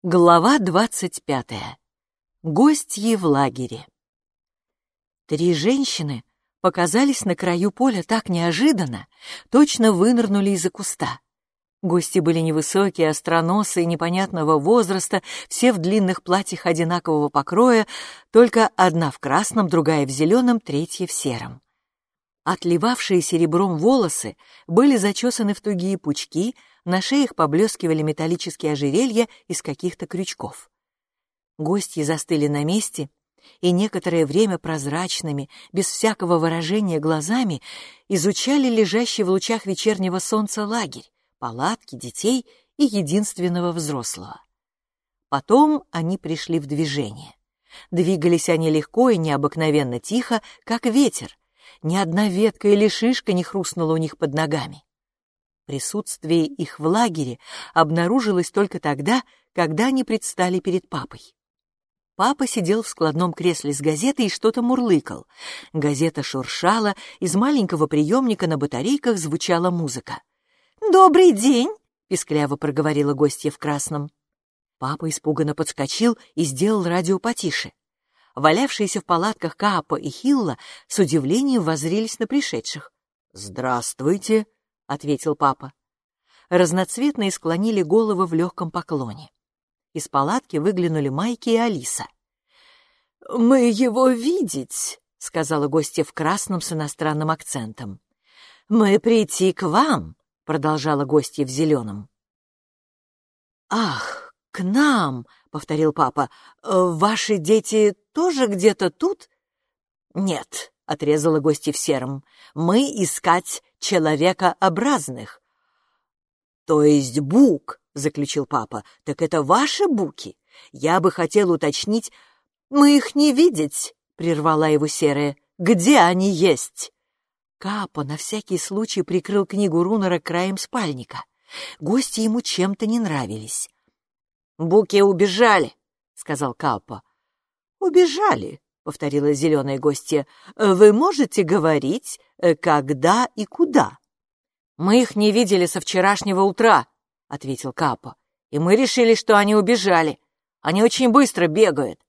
Глава 25. Гостьи в лагере. 3 женщины показались на краю поля так неожиданно, точно вынырнули из-за куста. Гости были невысокие, остроносые, непонятного возраста, все в длинных платьях одинакового покроя, только одна в красном, другая в зеленом, третья в сером. Отливавшие серебром волосы были зачесаны в тугие пучки, на шеях поблескивали металлические ожерелья из каких-то крючков. Гостьи застыли на месте и некоторое время прозрачными, без всякого выражения глазами изучали лежащий в лучах вечернего солнца лагерь, палатки, детей и единственного взрослого. Потом они пришли в движение. Двигались они легко и необыкновенно тихо, как ветер. Ни одна ветка или шишка не хрустнула у них под ногами. Присутствие их в лагере обнаружилось только тогда, когда они предстали перед папой. Папа сидел в складном кресле с газетой и что-то мурлыкал. Газета шуршала, из маленького приемника на батарейках звучала музыка. «Добрый день!» — пискляво проговорила гостья в красном. Папа испуганно подскочил и сделал радио потише. Валявшиеся в палатках Каапо и Хилла с удивлением воззрелись на пришедших. «Здравствуйте!» — ответил папа. Разноцветные склонили головы в легком поклоне. Из палатки выглянули Майки и Алиса. «Мы его видеть», — сказала гостья в красном с иностранным акцентом. «Мы прийти к вам», — продолжала гостья в зеленом. «Ах, к нам», — повторил папа. «Ваши дети тоже где-то тут?» «Нет», — отрезала гостья в сером. «Мы искать человекообразных». «То есть бук», — заключил папа. «Так это ваши буки? Я бы хотел уточнить...» «Мы их не видеть», — прервала его серая. «Где они есть?» Каапо на всякий случай прикрыл книгу Рунера краем спальника. Гости ему чем-то не нравились. «Буки убежали», — сказал Каапо. «Убежали», — повторила зеленая гостья. «Вы можете говорить, когда и куда?» «Мы их не видели со вчерашнего утра», — ответил Каапо. «И мы решили, что они убежали. Они очень быстро бегают».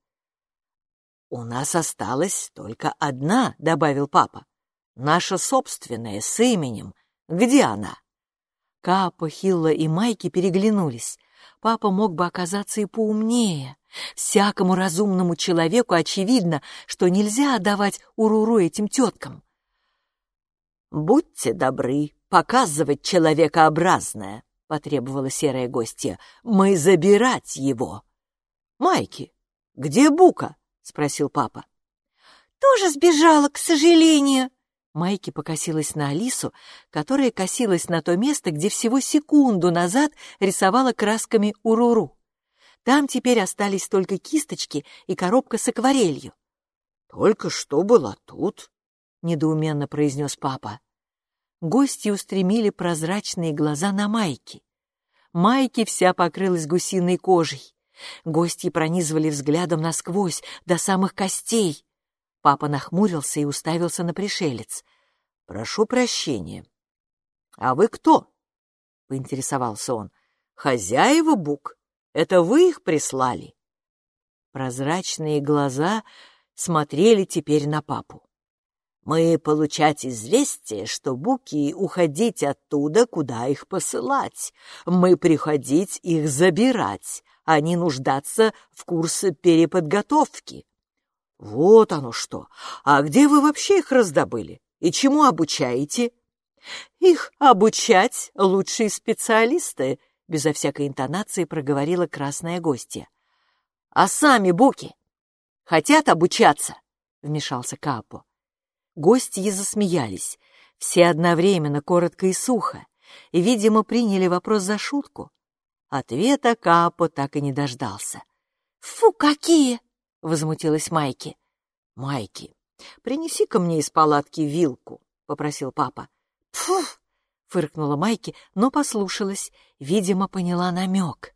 «У нас осталась только одна», — добавил папа. «Наша собственная, с именем. Где она?» Каапо, Хилла и Майки переглянулись. Папа мог бы оказаться и поумнее. Всякому разумному человеку очевидно, что нельзя отдавать уруру этим теткам. «Будьте добры, показывать человекообразное», — потребовала серая гостья. «Мы забирать его». «Майки, где Бука?» — спросил папа. «Тоже сбежала, к сожалению». Майки покосилась на Алису, которая косилась на то место, где всего секунду назад рисовала красками уруру. Там теперь остались только кисточки и коробка с акварелью. «Только что была тут», — недоуменно произнес папа. Гости устремили прозрачные глаза на Майки. Майки вся покрылась гусиной кожей. Гости пронизывали взглядом насквозь, до самых костей. Папа нахмурился и уставился на пришелец. «Прошу прощения. А вы кто?» — поинтересовался он. «Хозяева бук? Это вы их прислали?» Прозрачные глаза смотрели теперь на папу. «Мы получать известие, что буки уходить оттуда, куда их посылать. Мы приходить их забирать, а не нуждаться в курсе переподготовки». «Вот оно что! А где вы вообще их раздобыли? И чему обучаете?» «Их обучать лучшие специалисты», — безо всякой интонации проговорила красная гостья. «А сами буки хотят обучаться?» — вмешался Каапо. Гостьи засмеялись, все одновременно, коротко и сухо, и, видимо, приняли вопрос за шутку. Ответа Каапо так и не дождался. «Фу, какие!» — возмутилась Майки. «Майки, принеси-ка мне из палатки вилку», — попросил папа. «Фу!» — фыркнула Майки, но послушалась, видимо, поняла намек.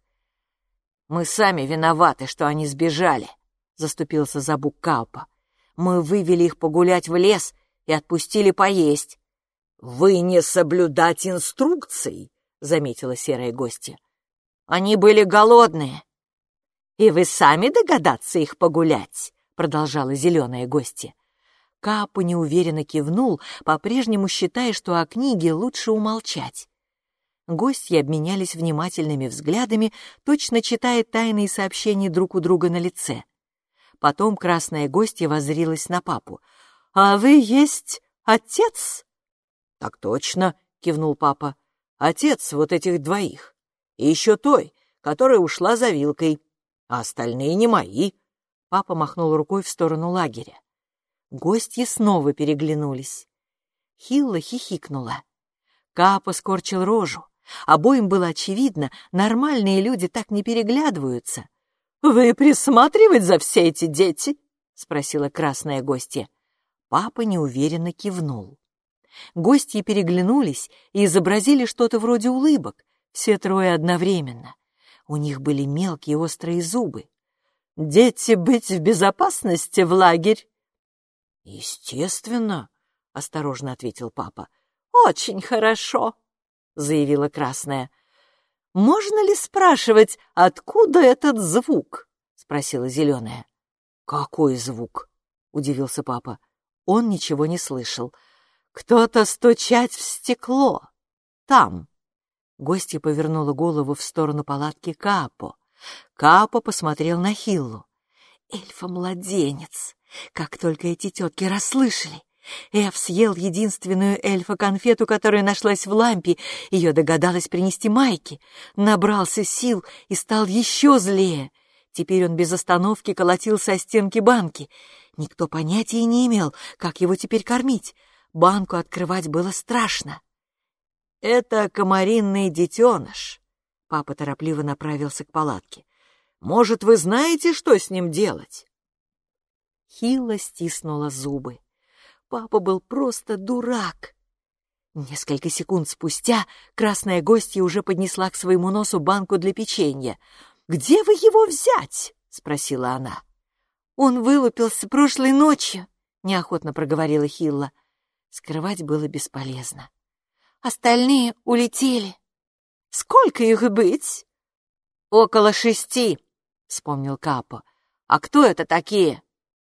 «Мы сами виноваты, что они сбежали», — заступился за бук Каапо. «Мы вывели их погулять в лес и отпустили поесть». «Вы не соблюдать инструкций», — заметила серая гостья. «Они были голодные». «И вы сами догадаться их погулять?» — продолжала зеленая гостья. Каапо неуверенно кивнул, по-прежнему считая, что о книге лучше умолчать. Гости обменялись внимательными взглядами, точно читая тайные сообщения друг у друга на лице. Потом красная гостья воззрилась на папу. «А вы есть отец?» «Так точно», — кивнул папа. «Отец вот этих двоих. И еще той, которая ушла за вилкой. А остальные не мои». Папа махнул рукой в сторону лагеря. Гости снова переглянулись. Хилла хихикнула. Каапо скорчил рожу. Обоим было очевидно, нормальные люди так не переглядываются. «Вы присматривать за все эти дети?» — спросила красная гостья. Папа неуверенно кивнул. Гости переглянулись и изобразили что-то вроде улыбок, все трое одновременно. У них были мелкие острые зубы. «Дети быть в безопасности в лагерь?» «Естественно», — осторожно ответил папа. «Очень хорошо», — заявила красная. «Можно ли спрашивать, откуда этот звук?» — спросила зеленая. «Какой звук?» — удивился папа. Он ничего не слышал. «Кто-то стучать в стекло. Там». Гостья повернула голову в сторону палатки Каапо. Каапо посмотрел на Хиллу. «Эльфа-младенец! Как только эти тетки расслышали!» Эф съел единственную эльфа-конфету, которая нашлась в лампе. Ее догадалась принести Майке. Набрался сил и стал еще злее. Теперь он без остановки колотился о стенки банки. Никто понятия не имел, как его теперь кормить. Банку открывать было страшно. «Это комаринный детеныш». Папа торопливо направился к палатке. «Может, вы знаете, что с ним делать?» Хилла стиснула зубы. Папа был просто дурак. Несколько секунд спустя красная гостья уже поднесла к своему носу банку для печенья. «Где вы его взять?» — спросила она. «Он вылупился прошлой ночью», — неохотно проговорила Хилла. Скрывать было бесполезно. «Остальные улетели». «Сколько их быть?» «Около 6», — вспомнил Каапо. «А кто это такие?»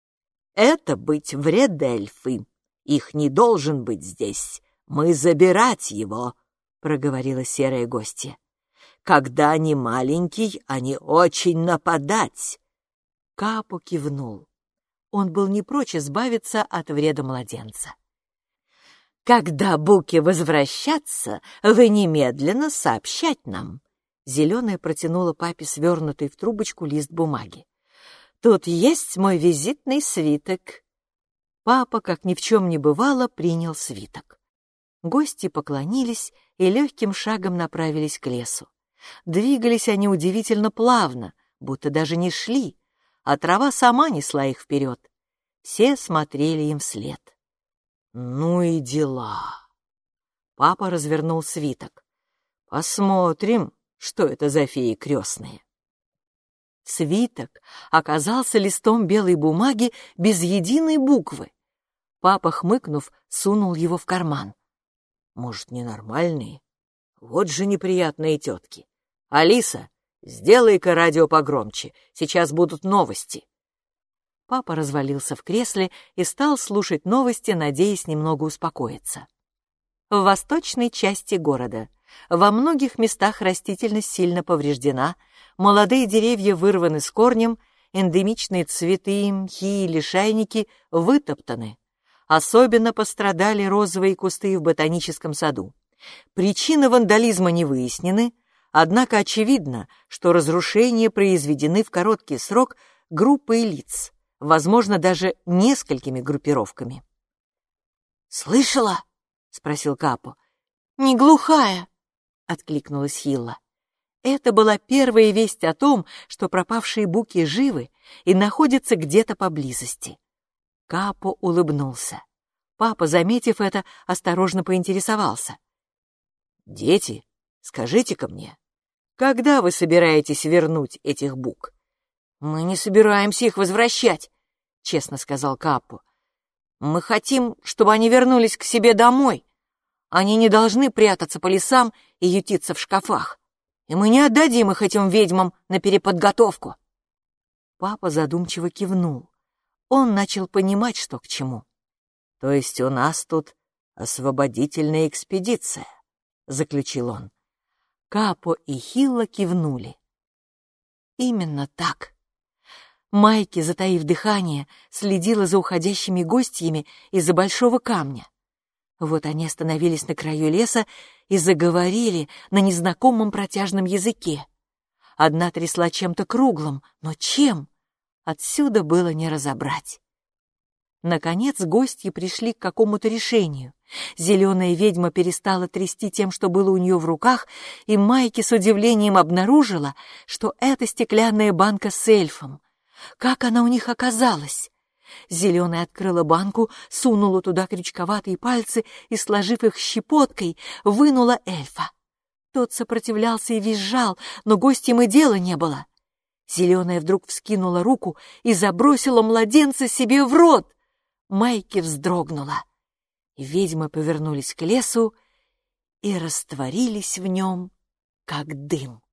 «Это быть вредельфы. Их не должен быть здесь. Мы забирать его», — проговорила серая гостья. «Когда они маленький, они очень нападать». Каапо кивнул. Он был не прочь избавиться от вреда младенца. «Когда буки возвращаться, вы немедленно сообщать нам». Зеленая протянула папе свернутый в трубочку лист бумаги. «Тут есть мой визитный свиток». Папа, как ни в чем не бывало, принял свиток. Гости поклонились и легким шагом направились к лесу. Двигались они удивительно плавно, будто даже не шли, а трава сама несла их вперед. Все смотрели им вслед. «Ну и дела!» Папа развернул свиток. «Посмотрим, что это за феи крестные». Свиток оказался листом белой бумаги без единой буквы. Папа, хмыкнув, сунул его в карман. «Может, ненормальные? Вот же неприятные тетки. Алиса, сделай-ка радио погромче, сейчас будут новости». Папа развалился в кресле и стал слушать новости, надеясь немного успокоиться. В восточной части города во многих местах растительность сильно повреждена, молодые деревья вырваны с корнем, эндемичные цветы, мхи и лишайники вытоптаны. Особенно пострадали розовые кусты в ботаническом саду. Причины вандализма не выяснены, однако очевидно, что разрушения произведены в короткий срок группой лиц, возможно, даже несколькими группировками. «Слышала?» — спросил Каапо. «Не глухая», — откликнулась Хилла. Это была первая весть о том, что пропавшие буки живы и находятся где-то поблизости. Каапо улыбнулся. Папа, заметив это, осторожно поинтересовался. «Дети, скажите-ка мне, когда вы собираетесь вернуть этих бук?» «Мы не собираемся их возвращать», — честно сказал Каапо. «Мы хотим, чтобы они вернулись к себе домой. Они не должны прятаться по лесам и ютиться в шкафах. И мы не отдадим их этим ведьмам на переподготовку». Папа задумчиво кивнул. Он начал понимать, что к чему. «То есть у нас тут освободительная экспедиция», — заключил он. Капо и Хилла кивнули. Именно так. Майки, затаив дыхание, следила за уходящими гостями из-за большого камня. Вот они остановились на краю леса и заговорили на незнакомом протяжном языке. Одна трясла чем-то круглым, но чем? Отсюда было не разобрать. Наконец гостья пришли к какому-то решению. Зеленая ведьма перестала трясти тем, что было у нее в руках, и Майки с удивлением обнаружила, что это стеклянная банка с эльфом. Как она у них оказалась? Зеленая открыла банку, сунула туда крючковатые пальцы и, сложив их щепоткой, вынула эльфа. Тот сопротивлялся и визжал, но гостям и дела не было. Зеленая вдруг вскинула руку и забросила младенца себе в рот. Майки вздрогнула. Ведьмы повернулись к лесу и растворились в нем, как дым.